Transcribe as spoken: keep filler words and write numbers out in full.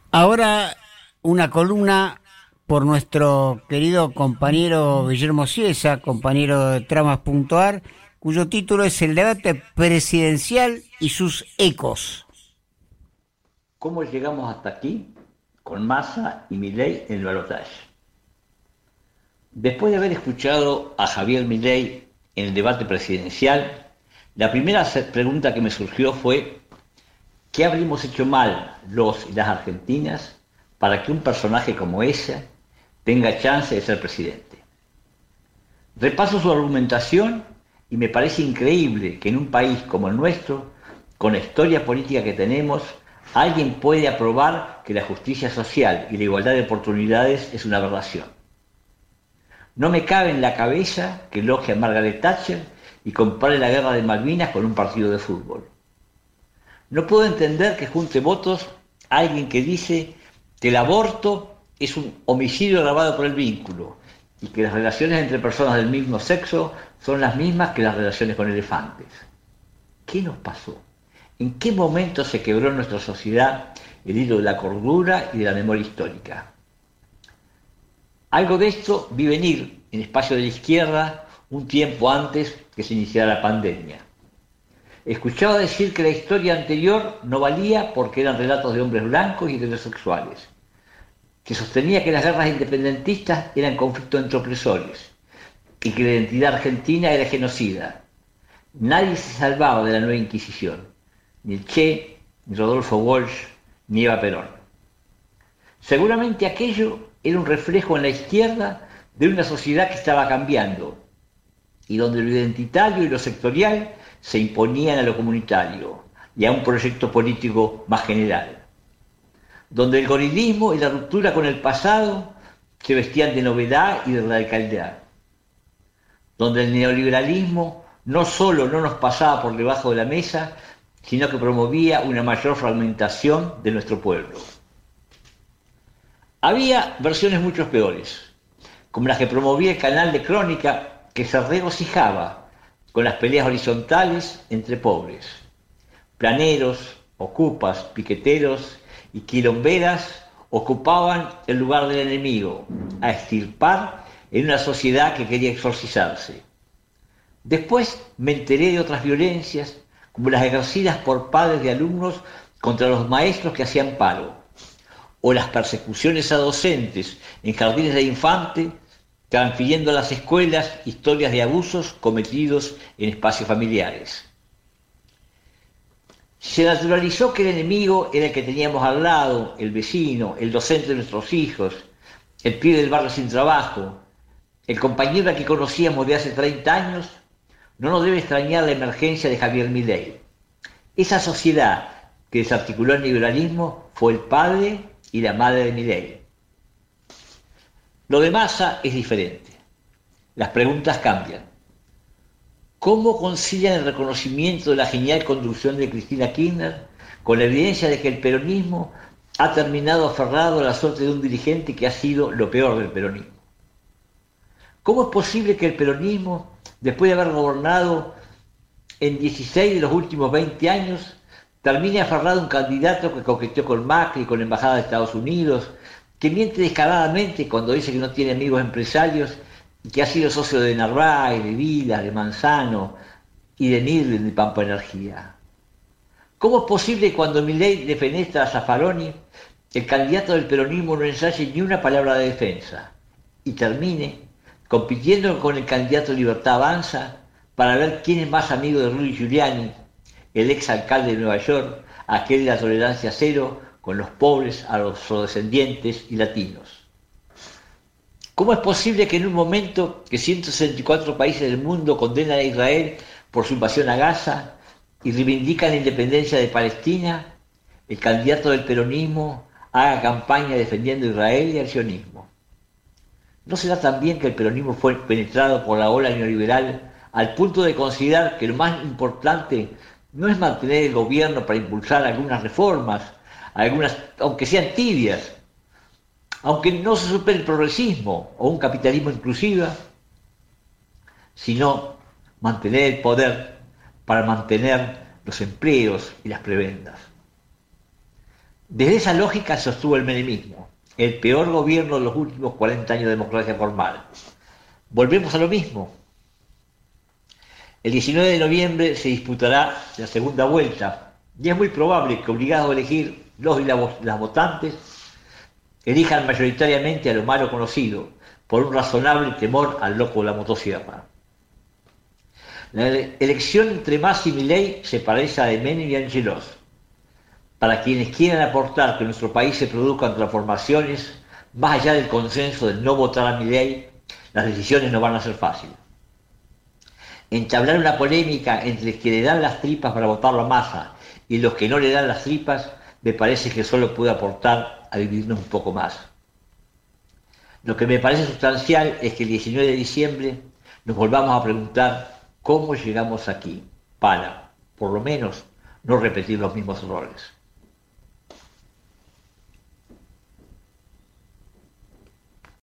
Ahora una columna por nuestro querido compañero Guillermo Ciesa, compañero de Tramas punto ar, cuyo título es El debate presidencial y sus ecos. ¿Cómo llegamos hasta aquí? Con Massa y Milei en el balotaje. Después de haber escuchado a Javier Milei en el debate presidencial, la primera pregunta que me surgió fue: ¿qué habríamos hecho mal los y las argentinas para que un personaje como ese tenga chance de ser presidente? Repaso su argumentación y me parece increíble que en un país como el nuestro, con la historia política que tenemos, alguien puede aprobar que la justicia social y la igualdad de oportunidades es una aberración. No me cabe en la cabeza que elogie a Margaret Thatcher y compare la guerra de Malvinas con un partido de fútbol. No puedo entender que junte votos a alguien que dice que el aborto es un homicidio agravado por el vínculo y que las relaciones entre personas del mismo sexo son las mismas que las relaciones con elefantes. ¿Qué nos pasó? ¿En qué momento se quebró en nuestra sociedad el hilo de la cordura y de la memoria histórica? Algo de esto vi venir en espacio de la izquierda un tiempo antes que se iniciara la pandemia. Escuchaba decir que la historia anterior no valía porque eran relatos de hombres blancos y heterosexuales, que sostenía que las guerras independentistas eran conflictos entre opresores y que la identidad argentina era genocida. Nadie se salvaba de la nueva Inquisición, ni el Che, ni Rodolfo Walsh, ni Eva Perón. Seguramente aquello era un reflejo en la izquierda de una sociedad que estaba cambiando y donde lo identitario y lo sectorial se imponían a lo comunitario y a un proyecto político más general, donde el gorilismo y la ruptura con el pasado se vestían de novedad y de radicalidad, donde el neoliberalismo no solo no nos pasaba por debajo de la mesa, sino que promovía una mayor fragmentación de nuestro pueblo. Había versiones mucho peores, como las que promovía el canal de Crónica, que se regocijaba con las peleas horizontales entre pobres, planeros, ocupas, piqueteros y quilomberas ocupaban el lugar del enemigo, a extirpar en una sociedad que quería exorcizarse. Después me enteré de otras violencias, como las ejercidas por padres de alumnos contra los maestros que hacían paro, o las persecuciones a docentes en jardines de infantes, transfiriendo a las escuelas historias de abusos cometidos en espacios familiares. Se naturalizó que el enemigo era el que teníamos al lado, el vecino, el docente de nuestros hijos, el pibe del barrio sin trabajo, el compañero al que conocíamos de hace treinta años. No nos debe extrañar la emergencia de Javier Milei. Esa sociedad que desarticuló el liberalismo fue el padre y la madre de Milei. Lo de Massa es diferente. Las preguntas cambian. ¿Cómo concilian el reconocimiento de la genial conducción de Cristina Kirchner con la evidencia de que el peronismo ha terminado aferrado a la suerte de un dirigente que ha sido lo peor del peronismo? ¿Cómo es posible que el peronismo, después de haber gobernado en dieciséis de los últimos veinte años, termine aferrado a un candidato que coqueteó con Macri y con la Embajada de Estados Unidos, que miente descaradamente cuando dice que no tiene amigos empresarios y que ha sido socio de Narváez, de Vila, de Manzano y de Nirlen de Pampa Energía? ¿Cómo es posible que cuando Milei defenestra a Zaffaroni, el candidato del peronismo no ensaye ni una palabra de defensa y termine compitiendo con el candidato Libertad Avanza para ver quién es más amigo de Rudy Giuliani, el ex alcalde de Nueva York, aquel de la tolerancia cero con los pobres, a los afrodescendientes y latinos? ¿Cómo es posible que en un momento que ciento sesenta y cuatro países del mundo condenan a Israel por su invasión a Gaza y reivindican la independencia de Palestina, el candidato del peronismo haga campaña defendiendo a Israel y al sionismo? ¿No será también que el peronismo fue penetrado por la ola neoliberal al punto de considerar que lo más importante no es mantener el gobierno para impulsar algunas reformas, algunas, aunque sean tibias, aunque no se supere el progresismo o un capitalismo inclusivo, sino mantener el poder para mantener los empleos y las prebendas? Desde esa lógica sostuvo el menemismo, el peor gobierno de los últimos cuarenta años de democracia formal. Volvemos a lo mismo. El diecinueve de noviembre se disputará la segunda vuelta y es muy probable que, obligados a elegir los y las votantes, elijan mayoritariamente a lo malo conocido, por un razonable temor al loco de la motosierra. La elección entre Massa y Milei se parece a la de Menem y Angelos. Para quienes quieran aportar que en nuestro país se produzcan transformaciones, más allá del consenso de no votar a Milei, las decisiones no van a ser fáciles. Entablar una polémica entre los que le dan las tripas para votarlo a Massa y los que no le dan las tripas, me parece que solo puede aportar a dividirnos un poco más. Lo que me parece sustancial es que el diecinueve de diciembre nos volvamos a preguntar cómo llegamos aquí, para, por lo menos, no repetir los mismos errores.